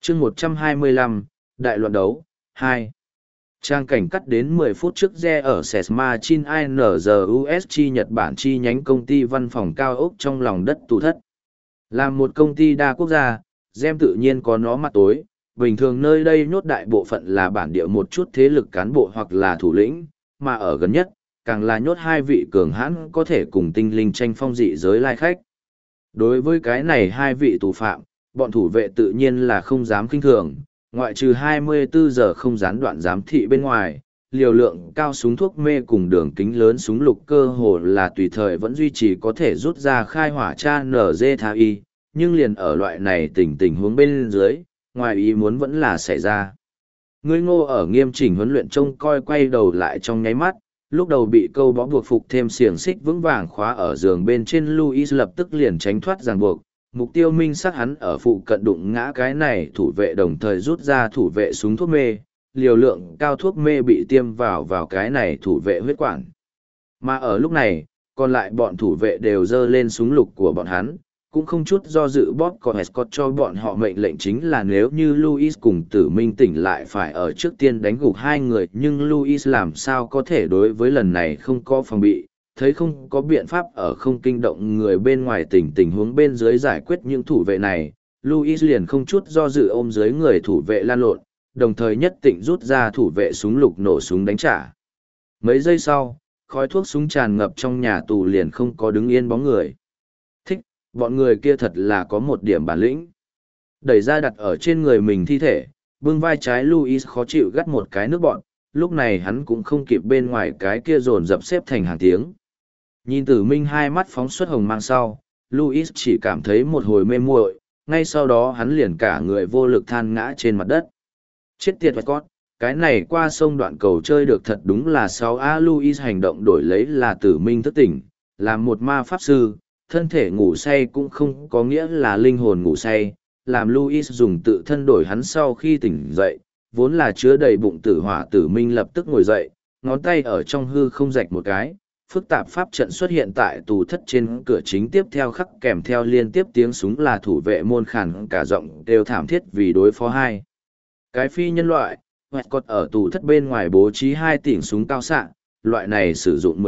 chương 125, Đại loạn đấu, 2. Trang cảnh cắt đến 10 phút trước re ở Sesma Chin INZUSG Nhật Bản chi nhánh công ty văn phòng cao ốc trong lòng đất tù thất. Là một công ty đa quốc gia, Gem tự nhiên có nó mặt tối, bình thường nơi đây nhốt đại bộ phận là bản địa một chút thế lực cán bộ hoặc là thủ lĩnh, mà ở gần nhất, càng là nhốt hai vị cường hãn có thể cùng tinh linh tranh phong dị giới lai khách. Đối với cái này hai vị tù phạm, bọn thủ vệ tự nhiên là không dám kinh thường, ngoại trừ 24 giờ không gián đoạn giám thị bên ngoài, liều lượng cao súng thuốc mê cùng đường kính lớn súng lục cơ hồ là tùy thời vẫn duy trì có thể rút ra khai hỏa cha NG tha y, nhưng liền ở loại này tình huống bên dưới, ngoài ý muốn vẫn là xảy ra. Ngươi Ngô ở nghiêm chỉnh huấn luyện trông coi quay đầu lại trong nháy mắt, lúc đầu bị câu bó buộc phục thêm xiềng xích vững vàng khóa ở giường bên trên, Louis lập tức liền tránh thoát ràng buộc. Mục tiêu minh sát hắn ở phụ cận đụng ngã cái này thủ vệ, đồng thời rút ra thủ vệ súng thuốc mê, liều lượng cao thuốc mê bị tiêm vào cái này thủ vệ huyết quản. Mà ở lúc này, còn lại bọn thủ vệ đều giơ lên súng lục của bọn hắn, cũng không chút do dự bóp cò Scott cho bọn họ mệnh lệnh, chính là nếu như Louis cùng Tử Minh tỉnh lại phải ở trước tiên đánh gục hai người, nhưng Louis làm sao có thể đối với lần này không có phòng bị, thấy không có biện pháp ở không kinh động người bên ngoài tình huống bên dưới giải quyết những thủ vệ này, Louis liền không chút do dự ôm dưới người thủ vệ lan lộn, đồng thời nhất định rút ra thủ vệ súng lục nổ súng đánh trả. Mấy giây sau, khói thuốc súng tràn ngập trong nhà tù, liền không có đứng yên bóng người. Thích, bọn người kia thật là có một điểm bản lĩnh. Đẩy ra đặt ở trên người mình thi thể, bưng vai trái Louis khó chịu gắt một cái nước bọn, lúc này hắn cũng không kịp bên ngoài cái kia dồn dập xếp thành hàng tiếng. Nhìn Tử Minh hai mắt phóng xuất hồng mang sau, Louis chỉ cảm thấy một hồi mê muội, ngay sau đó hắn liền cả người vô lực than ngã trên mặt đất. Chết tiệt vạch cót, cái này qua sông đoạn cầu chơi được thật đúng là 6A. Louis hành động đổi lấy là Tử Minh thức tỉnh, làm một ma pháp sư, thân thể ngủ say cũng không có nghĩa là linh hồn ngủ say, làm Louis dùng tự thân đổi hắn sau khi tỉnh dậy, vốn là chứa đầy bụng tử hỏa. Tử Minh lập tức ngồi dậy, ngón tay ở trong hư không rạch một cái, phức tạp pháp trận xuất hiện tại tù thất trên cửa chính, tiếp theo khắc kèm theo liên tiếp tiếng súng là thủ vệ môn khản cả giọng đều thảm thiết vì đối phó hai cái phi nhân loại. Hoặc cột ở tù thất bên ngoài bố trí 2 tỉng súng cao xạ, loại này sử dụng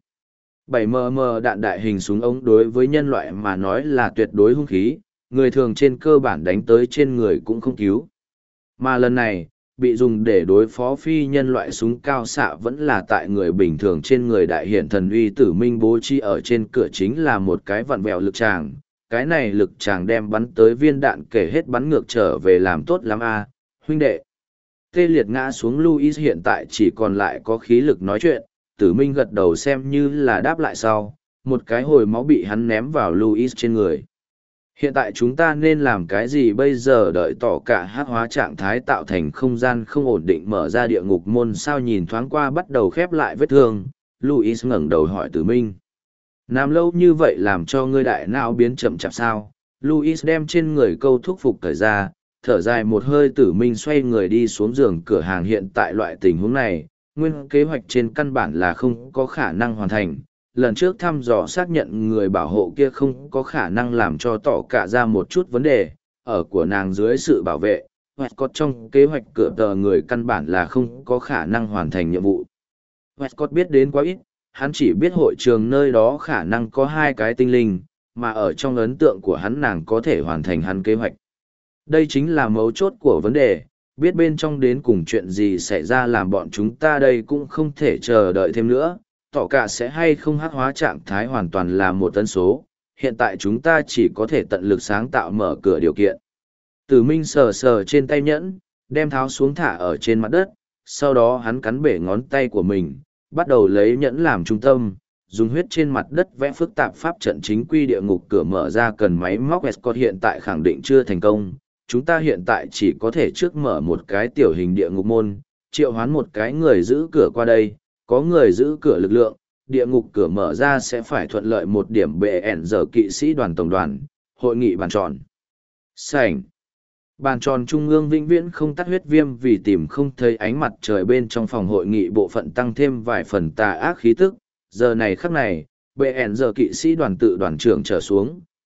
7mm đạn đại hình súng ống, đối với nhân loại mà nói là tuyệt đối hung khí, người thường trên cơ bản đánh tới trên người cũng không cứu. Mà lần này, bị dùng để đối phó phi nhân loại súng cao xạ vẫn là tại người bình thường trên người. Đại hiển thần uy Tử Minh bố trí ở trên cửa chính là một cái vặn vẹo lực tràng, cái này lực tràng đem bắn tới viên đạn kể hết bắn ngược trở về. Làm tốt lắm a, huynh đệ. Tê liệt ngã xuống Louis hiện tại chỉ còn lại có khí lực nói chuyện, Tử Minh gật đầu xem như là đáp lại sau, một cái hồi máu bị hắn ném vào Louis trên người. Hiện tại chúng ta nên làm cái gì bây giờ? Đợi tỏ cả hắc hóa trạng thái tạo thành không gian không ổn định, mở ra địa ngục môn sao? Nhìn thoáng qua bắt đầu khép lại vết thương, Louis ngẩng đầu hỏi Tử Minh. Nằm lâu như vậy làm cho ngươi đại não biến chậm chạp sao? Louis đem trên người câu thuốc phục thời ra, thở dài một hơi. Tử Minh xoay người đi xuống giường cửa hàng. Hiện tại loại tình huống này, nguyên kế hoạch trên căn bản là không có khả năng hoàn thành. Lần trước thăm dò xác nhận người bảo hộ kia không có khả năng làm cho tỏ cả ra một chút vấn đề, ở của nàng dưới sự bảo vệ, hoặc có trong kế hoạch cửa tờ người căn bản là không có khả năng hoàn thành nhiệm vụ. Westcott biết đến quá ít, hắn chỉ biết hội trường nơi đó khả năng có 2 cái tinh linh, mà ở trong ấn tượng của hắn nàng có thể hoàn thành hắn kế hoạch. Đây chính là mấu chốt của vấn đề, biết bên trong đến cùng chuyện gì xảy ra, làm bọn chúng ta đây cũng không thể chờ đợi thêm nữa. Tỏ cả sẽ hay không hắc hóa trạng thái hoàn toàn là một tần số, hiện tại chúng ta chỉ có thể tận lực sáng tạo mở cửa điều kiện. Tử Minh sờ sờ trên tay nhẫn, đem tháo xuống thả ở trên mặt đất, sau đó hắn cắn bể ngón tay của mình, bắt đầu lấy nhẫn làm trung tâm, dùng huyết trên mặt đất vẽ phức tạp pháp trận. Chính quy địa ngục cửa mở ra cần máy móc Escort hiện tại khẳng định chưa thành công, chúng ta hiện tại chỉ có thể trước mở một cái tiểu hình địa ngục môn, triệu hoán một cái người giữ cửa qua đây. Có người giữ cửa lực lượng, địa ngục cửa mở ra sẽ phải thuận lợi một điểm. BN giờ kỵ sĩ đoàn tổng đoàn, hội nghị bàn tròn. Sảnh. Bàn tròn trung ương vĩnh viễn không tắt huyết viêm vì tìm không thấy ánh mặt trời. Bên trong phòng hội nghị bộ phận tăng thêm vài phần tà ác khí tức. Giờ này khắc này, BN giờ kỵ sĩ đoàn tự đoàn trưởng trở xuống,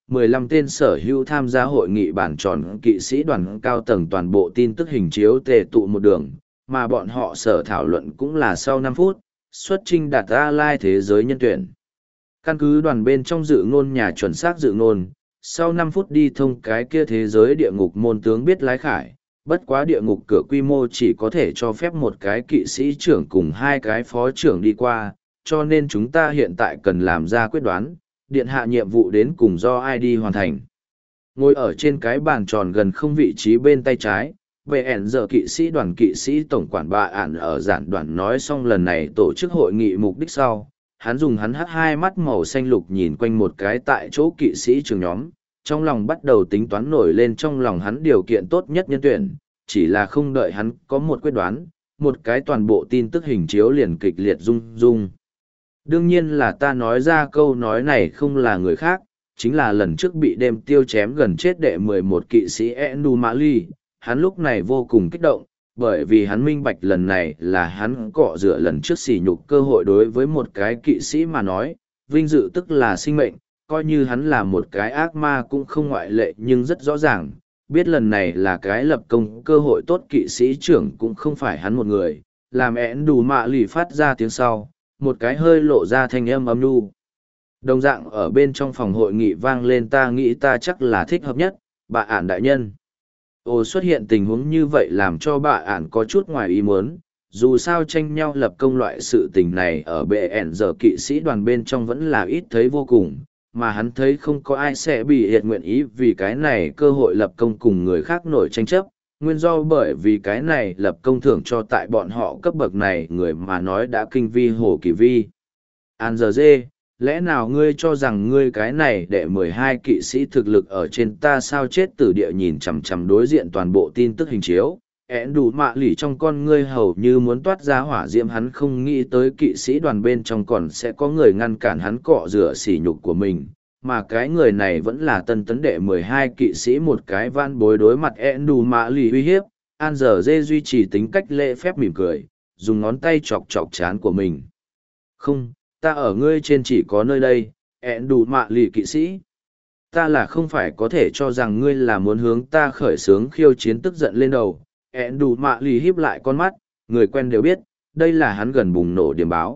15 tên sở hữu tham gia hội nghị bản tròn kỵ sĩ đoàn cao tầng toàn bộ tin tức hình chiếu tề tụ một đường, mà bọn họ sở thảo luận cũng là sau 5 phút, xuất trình đạt ra lai thế giới nhân tuyển. Căn cứ đoàn bên trong dự ngôn nhà chuẩn xác dự ngôn, sau 5 phút đi thông cái kia thế giới địa ngục môn tướng biết lái khải, bất quá địa ngục cửa quy mô chỉ có thể cho phép một cái kỵ sĩ trưởng cùng 2 cái phó trưởng đi qua, cho nên chúng ta hiện tại cần làm ra quyết đoán, điện hạ nhiệm vụ đến cùng do ai đi hoàn thành. Ngồi ở trên cái bàn tròn gần không vị trí bên tay trái, VN giờ kỵ sĩ tổng quản bạ ản ở giản đoàn nói xong lần này tổ chức hội nghị mục đích sau, hắn dùng hắn hắt hai mắt màu xanh lục nhìn quanh một cái tại chỗ kỵ sĩ trường nhóm, trong lòng bắt đầu tính toán nổi lên trong lòng hắn điều kiện tốt nhất nhân tuyển, chỉ là không đợi hắn có một quyết đoán, một cái toàn bộ tin tức hình chiếu liền kịch liệt rung rung. Đương nhiên là ta nói ra câu nói này không là người khác, chính là lần trước bị đêm tiêu chém gần chết đệ 11 kỵ sĩ Endu Mali, hắn lúc này vô cùng kích động, bởi vì hắn minh bạch lần này là hắn cọ rửa lần trước sỉ nhục cơ hội đối với một cái kỵ sĩ mà nói, vinh dự tức là sinh mệnh, coi như hắn là một cái ác ma cũng không ngoại lệ nhưng rất rõ ràng, biết lần này là cái lập công cơ hội tốt kỵ sĩ trưởng cũng không phải hắn một người, làm Endu Mali phát ra tiếng sau, một cái hơi lộ ra thanh âm âm nhu. Đồng dạng ở bên trong phòng hội nghị vang lên ta nghĩ ta chắc là thích hợp nhất, bà ản đại nhân. Ồ xuất hiện tình huống như vậy làm cho bà ản có chút ngoài ý muốn, dù sao tranh nhau lập công loại sự tình này ở bệ ẻn giờ kỵ sĩ đoàn bên trong vẫn là ít thấy vô cùng, mà hắn thấy không có ai sẽ bị hiện nguyện ý vì cái này cơ hội lập công cùng người khác nổi tranh chấp, nguyên do bởi vì cái này lập công thưởng cho tại bọn họ cấp bậc này người mà nói đã kinh vi hổ kỳ vi. An giờ dê, lẽ nào ngươi cho rằng ngươi cái này đệ 12 kỵ sĩ thực lực ở trên ta sao chết từ địa nhìn chằm chằm đối diện toàn bộ tin tức hình chiếu, én đủ mạ lỉ trong con ngươi hầu như muốn toát ra hỏa diễm hắn không nghĩ tới kỵ sĩ đoàn bên trong còn sẽ có người ngăn cản hắn cọ rửa sỉ nhục của mình. Mà cái người này vẫn là tân tấn đệ 12 kỵ sĩ một cái van bối đối mặt én đủ mạ lì uy hiếp, An giờ dê duy trì tính cách lễ phép mỉm cười, dùng ngón tay chọc chọc chán của mình. Không, ta ở ngươi trên chỉ có nơi đây, én đủ mạ lì kỵ sĩ. Ta là không phải có thể cho rằng ngươi là muốn hướng ta khởi xướng khiêu chiến tức giận lên đầu. Én đủ mạ lì híp lại con mắt, người quen đều biết, đây là hắn gần bùng nổ điểm báo.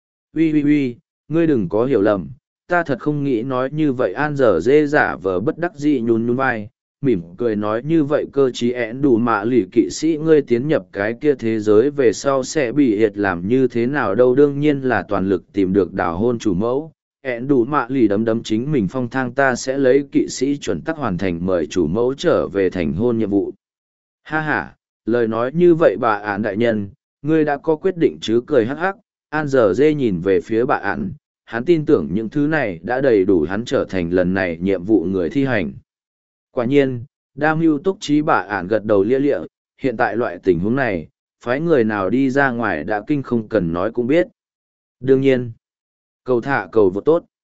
Uy, ngươi đừng có hiểu lầm. Ta thật không nghĩ nói như vậy An giờ dê giả vờ bất đắc dĩ nhún vai, mỉm cười nói như vậy cơ chí én đủ mạ lì kỵ sĩ ngươi tiến nhập cái kia thế giới về sau sẽ bị hiệt làm như thế nào đâu đương nhiên là toàn lực tìm được đào hôn chủ mẫu. Én đủ mạ lì đấm chính mình phong thang ta sẽ lấy kỵ sĩ chuẩn tắc hoàn thành mời chủ mẫu trở về thành hôn nhiệm vụ. Ha ha, lời nói như vậy bà ản đại nhân, ngươi đã có quyết định chứ cười hắc hắc. An giờ dê nhìn về phía bà ản. Hắn tin tưởng những thứ này đã đầy đủ hắn trở thành lần này nhiệm vụ người thi hành. Quả nhiên, đam mưu túc trí bà ản gật đầu lia lịa, hiện tại loại tình huống này, phái người nào đi ra ngoài đã kinh không cần nói cũng biết. Đương nhiên, cầu thả cầu vô tốt.